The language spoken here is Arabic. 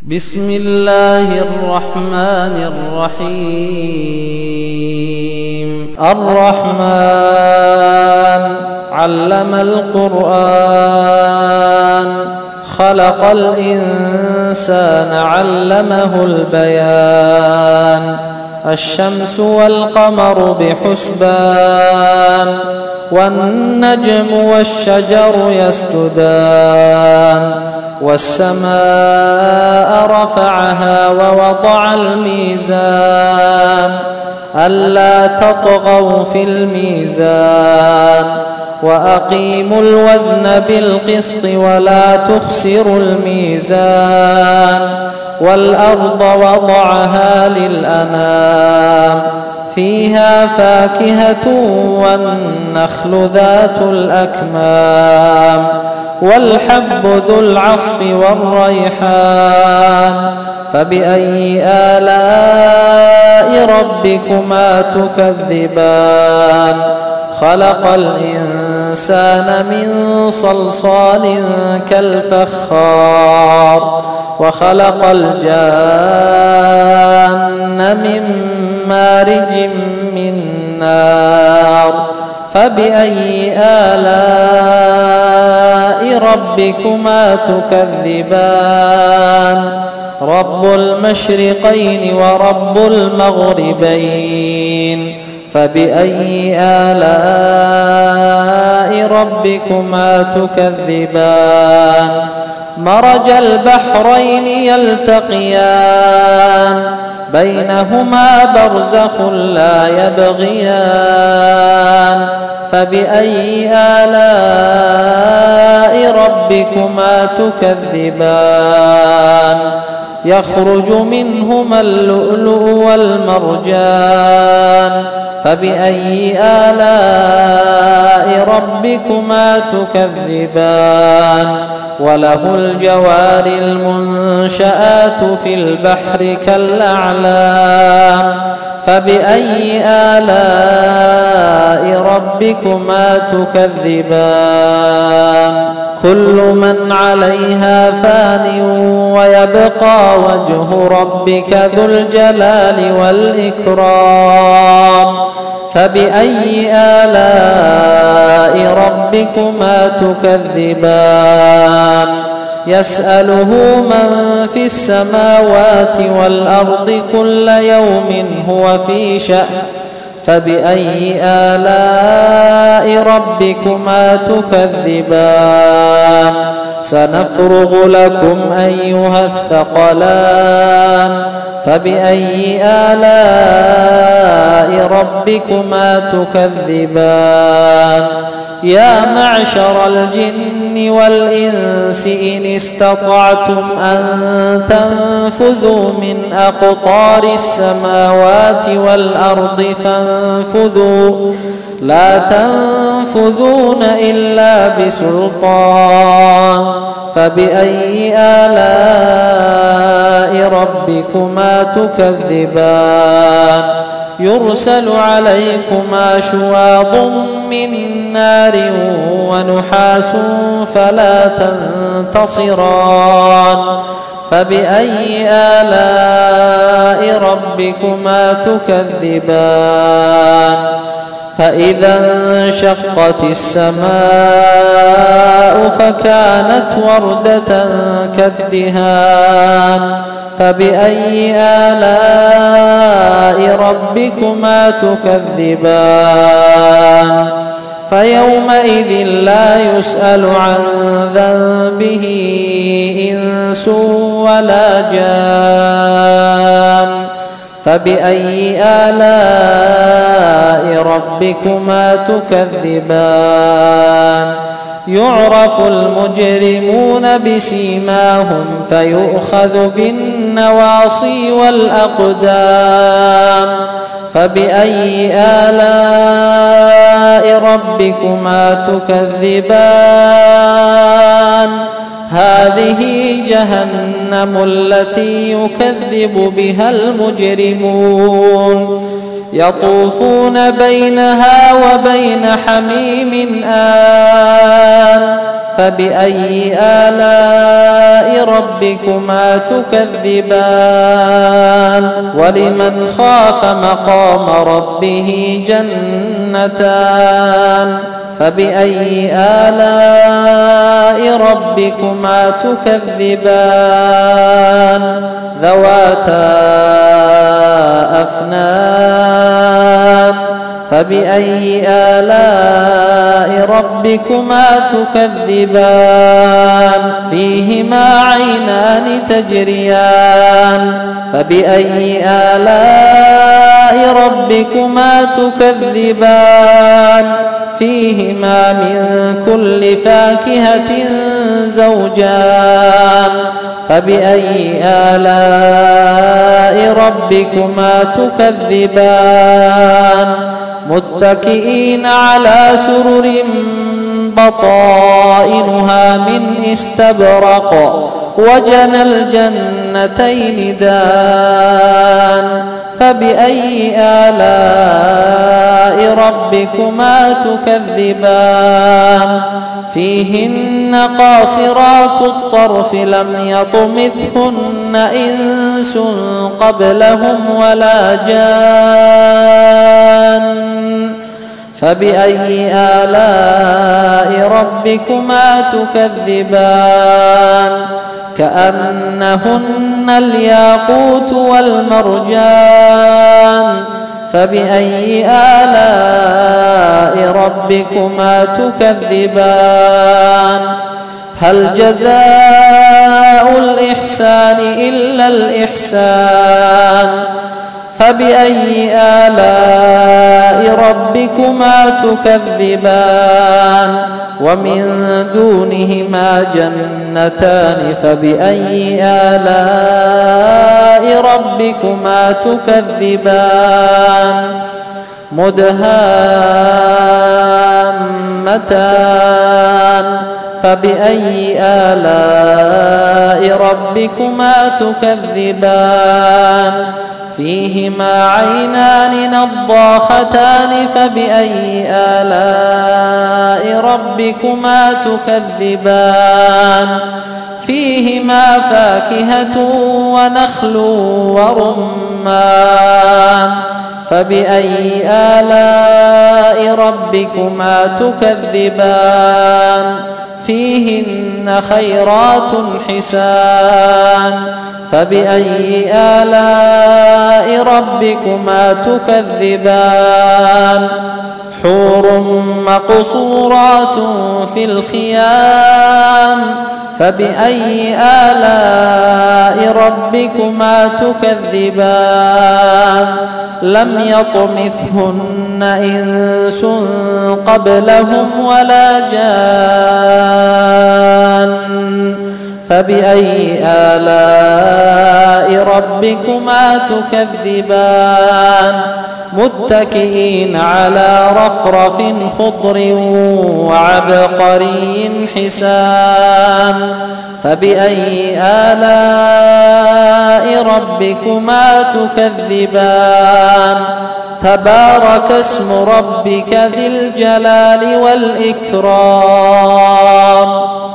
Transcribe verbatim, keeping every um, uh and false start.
بسم الله الرحمن الرحيم. الرحمن علم القرآن، خلق الإنسان علمه البيان. الشمس والقمر بحسبان، والنجم والشجر يسجدان. والسماء رفعها ووضع الميزان، ألا تطغوا في الميزان. وأقيموا الوزن بالقسط ولا تخسروا الميزان. والأرض وضعها للأنام، فيها فاكهة والنخل ذات الأكمام. والحب ذو العصف والريحان. فبأي آلاء ربكما تكذبان؟ خلق الإنسان من صلصال كالفخار، وخلق الجان من مارج من نار. فبأي آلاء ربكما تكذبان؟ رب المشرقين ورب المغربين. فبأي آلاء ربكما تكذبان؟ مرج البحرين يلتقيان، بينهما برزخ لا يبغيان. فبأي آلاء ربكما تكذبان؟ يخرج منهما اللؤلؤ والمرجان. فبأي آلاء ربكما تكذبان؟ وله الجوار المنشآت في البحر كالأعلام. فبأي آلاء ربكما تكذبان؟ كل من عليها فان ويبقى وجه ربك ذو الجلال والإكرام. فبأي آلاء ربكما تكذبان؟ يسأله من في السماوات والأرض كل يوم هو في شأن. فبأي آلاء ربكما تكذبان؟ سنفرغ لكم أيها الثقلان. فبأي آلاء ربكما تكذبان؟ يا معشر الجن والإنس إن استطعتم أن تنفذوا من أقطار السماوات والأرض فانفذوا، لا تنفذون إلا بسلطان. فبأي آلاء ربكما تكذبان؟ يرسل عليكما شواظ من نار ونحاس فلا تنتصران. فبأي آلاء ربكما تكذبان؟ فإذا انشقت السماء فكانت وردة كالدهان. فبأي آلاء ربكما تكذبان؟ فيومئذ لا يسأل عن ذنبه إنس ولا جان. فبأي آلاء ربكما تكذبان؟ يعرف المجرمون بسيماهم فيؤخذ بالنواصي والأقدام. فبأي آلاء ربكما تكذبان؟ هذه جهنم التي يكذب بها المجرمون. يطوفون بينها وبين حميم آن فبأي آلاء ربكما تكذبان ولمن خاف مقام ربه جنتان فبأي آلاء ربكما تكذبان ذواتا أفنان فبأي آلاء ربكما تكذبان فيهما عينان تجريان فبأي آلاء ربكما تكذبان فيهما من كل فاكهة زوجان فبأي آلاء ربكما تكذبان متكئين على سرر بطائنها من استبرق وجنى الجنتين دان فبأي آلاء ربكما تكذبان فيهن قاصرات الطرف لم يطمثهن إنس قبلهم ولا جان فبأي آلاء ربكما تكذبان كأنهن الياقوت والمرجان فبأي آلاء ربكما تكذبان هل جزاء الإحسان إلا الإحسان فبأي آلاء ربكما تكذبان ومن دونهما جنتان فبأي آلاء ربكما تكذبان مدهامتان فبأي آلاء ربكما تكذبان فيهما عينان نضاختان فبأي آلاء ربكما تكذبان فيهما فاكهة ونخل ورمان فبأي آلاء ربكما تكذبان فيهن خيرات حسان فبأي آلاء ربكما تكذبان حور مقصورات في الخيام فبأي آلاء ربكما تكذبان لم يطمثهن إنس قبلهم ولا جان فبأي آلاء ربكما تكذبان متكئين على رفرف خضر وعبقري حسان فبأي آلاء ربكما تكذبان تبارك اسم ربك ذي الجلال والإكرام